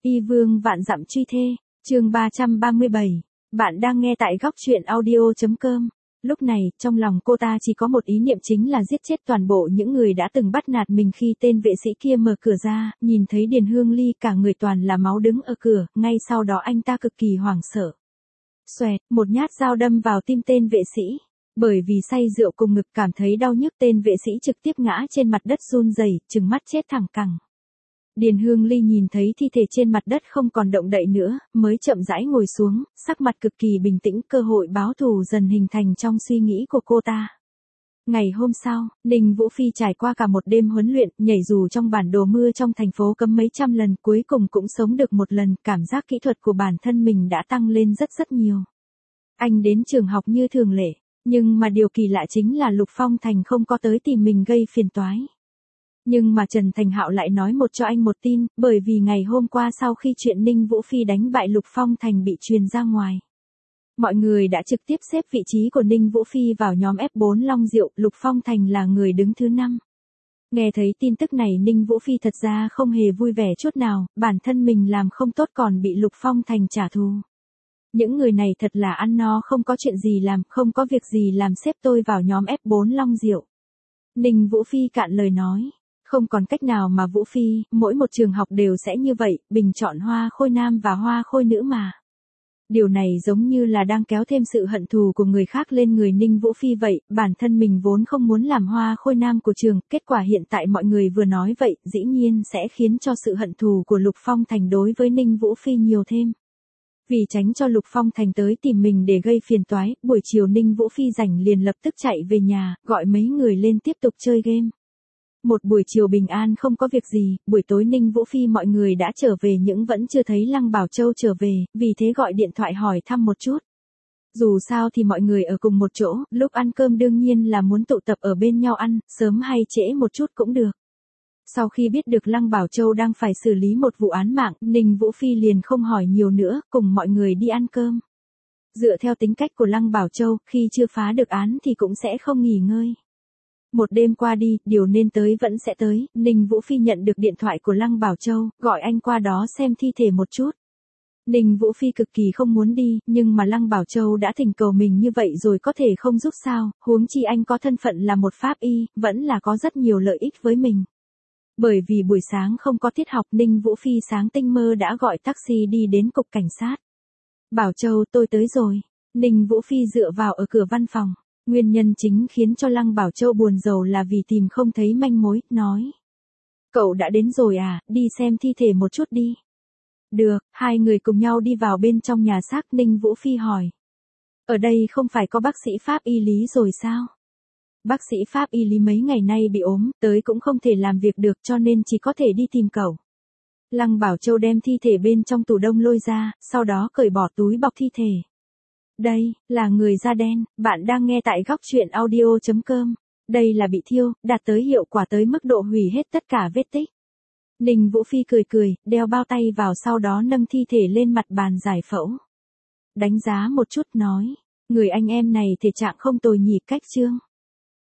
Y vương vạn dặm truy thê, chương 337. Bạn đang nghe tại góc truyện audio.com. Lúc này, trong lòng cô ta chỉ có một ý niệm chính là giết chết toàn bộ những người đã từng bắt nạt mình. Khi tên vệ sĩ kia mở cửa ra, nhìn thấy Điền Hương Ly cả người toàn là máu đứng ở cửa, ngay sau đó anh ta cực kỳ hoảng sợ. Xoẹt, một nhát dao đâm vào tim tên vệ sĩ. Bởi vì say rượu cùng ngực cảm thấy đau nhức, tên vệ sĩ trực tiếp ngã trên mặt đất run rẩy, trừng mắt chết thẳng cẳng. Điền Hương Ly nhìn thấy thi thể trên mặt đất không còn động đậy nữa, mới chậm rãi ngồi xuống, sắc mặt cực kỳ bình tĩnh. Cơ hội báo thù dần hình thành trong suy nghĩ của cô ta. Ngày hôm sau, Ninh Vũ Phi trải qua cả một đêm huấn luyện, nhảy dù trong bản đồ mưa trong thành phố cấm mấy trăm lần, cuối cùng cũng sống được một lần. Cảm giác kỹ thuật của bản thân mình đã tăng lên rất nhiều. Anh đến trường học như thường lệ, nhưng mà điều kỳ lạ chính là Lục Phong Thành không có tới tìm mình gây phiền toái. Nhưng mà Trần Thành Hạo lại nói một cho anh một tin, bởi vì ngày hôm qua sau khi chuyện Ninh Vũ Phi đánh bại Lục Phong Thành bị truyền ra ngoài, mọi người đã trực tiếp xếp vị trí của Ninh Vũ Phi vào nhóm F4 Long Diệu, Lục Phong Thành là người đứng thứ 5. Nghe thấy tin tức này Ninh Vũ Phi thật ra không hề vui vẻ chút nào, bản thân mình làm không tốt còn bị Lục Phong Thành trả thù. Những người này thật là ăn no không có chuyện gì làm, không có việc gì làm xếp tôi vào nhóm F4 Long Diệu. Ninh Vũ Phi cạn lời nói. Không còn cách nào mà Vũ Phi, mỗi một trường học đều sẽ như vậy, bình chọn hoa khôi nam và hoa khôi nữ mà. Điều này giống như là đang kéo thêm sự hận thù của người khác lên người Ninh Vũ Phi vậy, bản thân mình vốn không muốn làm hoa khôi nam của trường, kết quả hiện tại mọi người vừa nói vậy, dĩ nhiên sẽ khiến cho sự hận thù của Lục Phong Thành đối với Ninh Vũ Phi nhiều thêm. Vì tránh cho Lục Phong Thành tới tìm mình để gây phiền toái, buổi chiều Ninh Vũ Phi rảnh liền lập tức chạy về nhà, gọi mấy người lên tiếp tục chơi game. Một buổi chiều bình an không có việc gì, buổi tối Ninh Vũ Phi mọi người đã trở về nhưng vẫn chưa thấy Lăng Bảo Châu trở về, vì thế gọi điện thoại hỏi thăm một chút. Dù sao thì mọi người ở cùng một chỗ, lúc ăn cơm đương nhiên là muốn tụ tập ở bên nhau ăn, sớm hay trễ một chút cũng được. Sau khi biết được Lăng Bảo Châu đang phải xử lý một vụ án mạng, Ninh Vũ Phi liền không hỏi nhiều nữa, cùng mọi người đi ăn cơm. Dựa theo tính cách của Lăng Bảo Châu, khi chưa phá được án thì cũng sẽ không nghỉ ngơi. Một đêm qua đi, điều nên tới vẫn sẽ tới, Ninh Vũ Phi nhận được điện thoại của Lăng Bảo Châu, gọi anh qua đó xem thi thể một chút. Ninh Vũ Phi cực kỳ không muốn đi, nhưng mà Lăng Bảo Châu đã thỉnh cầu mình như vậy rồi có thể không giúp sao, huống chi anh có thân phận là một pháp y, vẫn là có rất nhiều lợi ích với mình. Bởi vì buổi sáng không có tiết học, Ninh Vũ Phi sáng tinh mơ đã gọi taxi đi đến cục cảnh sát. Bảo Châu, tôi tới rồi. Ninh Vũ Phi dựa vào ở cửa văn phòng. Nguyên nhân chính khiến cho Lăng Bảo Châu buồn rầu là vì tìm không thấy manh mối, nói. Cậu đã đến rồi à, đi xem thi thể một chút đi. Được, hai người cùng nhau đi vào bên trong nhà xác. Ninh Vũ Phi hỏi. Ở đây không phải có bác sĩ pháp y Lý rồi sao? Bác sĩ pháp y Lý mấy ngày nay bị ốm, tới cũng không thể làm việc được cho nên chỉ có thể đi tìm cậu. Lăng Bảo Châu đem thi thể bên trong tủ đông lôi ra, sau đó cởi bỏ túi bọc thi thể. Đây, là người da đen, bạn đang nghe tại góc truyện audio.com. Đây là bị thiêu, đạt tới hiệu quả tới mức độ hủy hết tất cả vết tích. Ninh Vũ Phi cười, đeo bao tay vào sau đó nâng thi thể lên mặt bàn giải phẫu. Đánh giá một chút nói, người anh em này thể trạng không tồi nhỉ. Cách trương.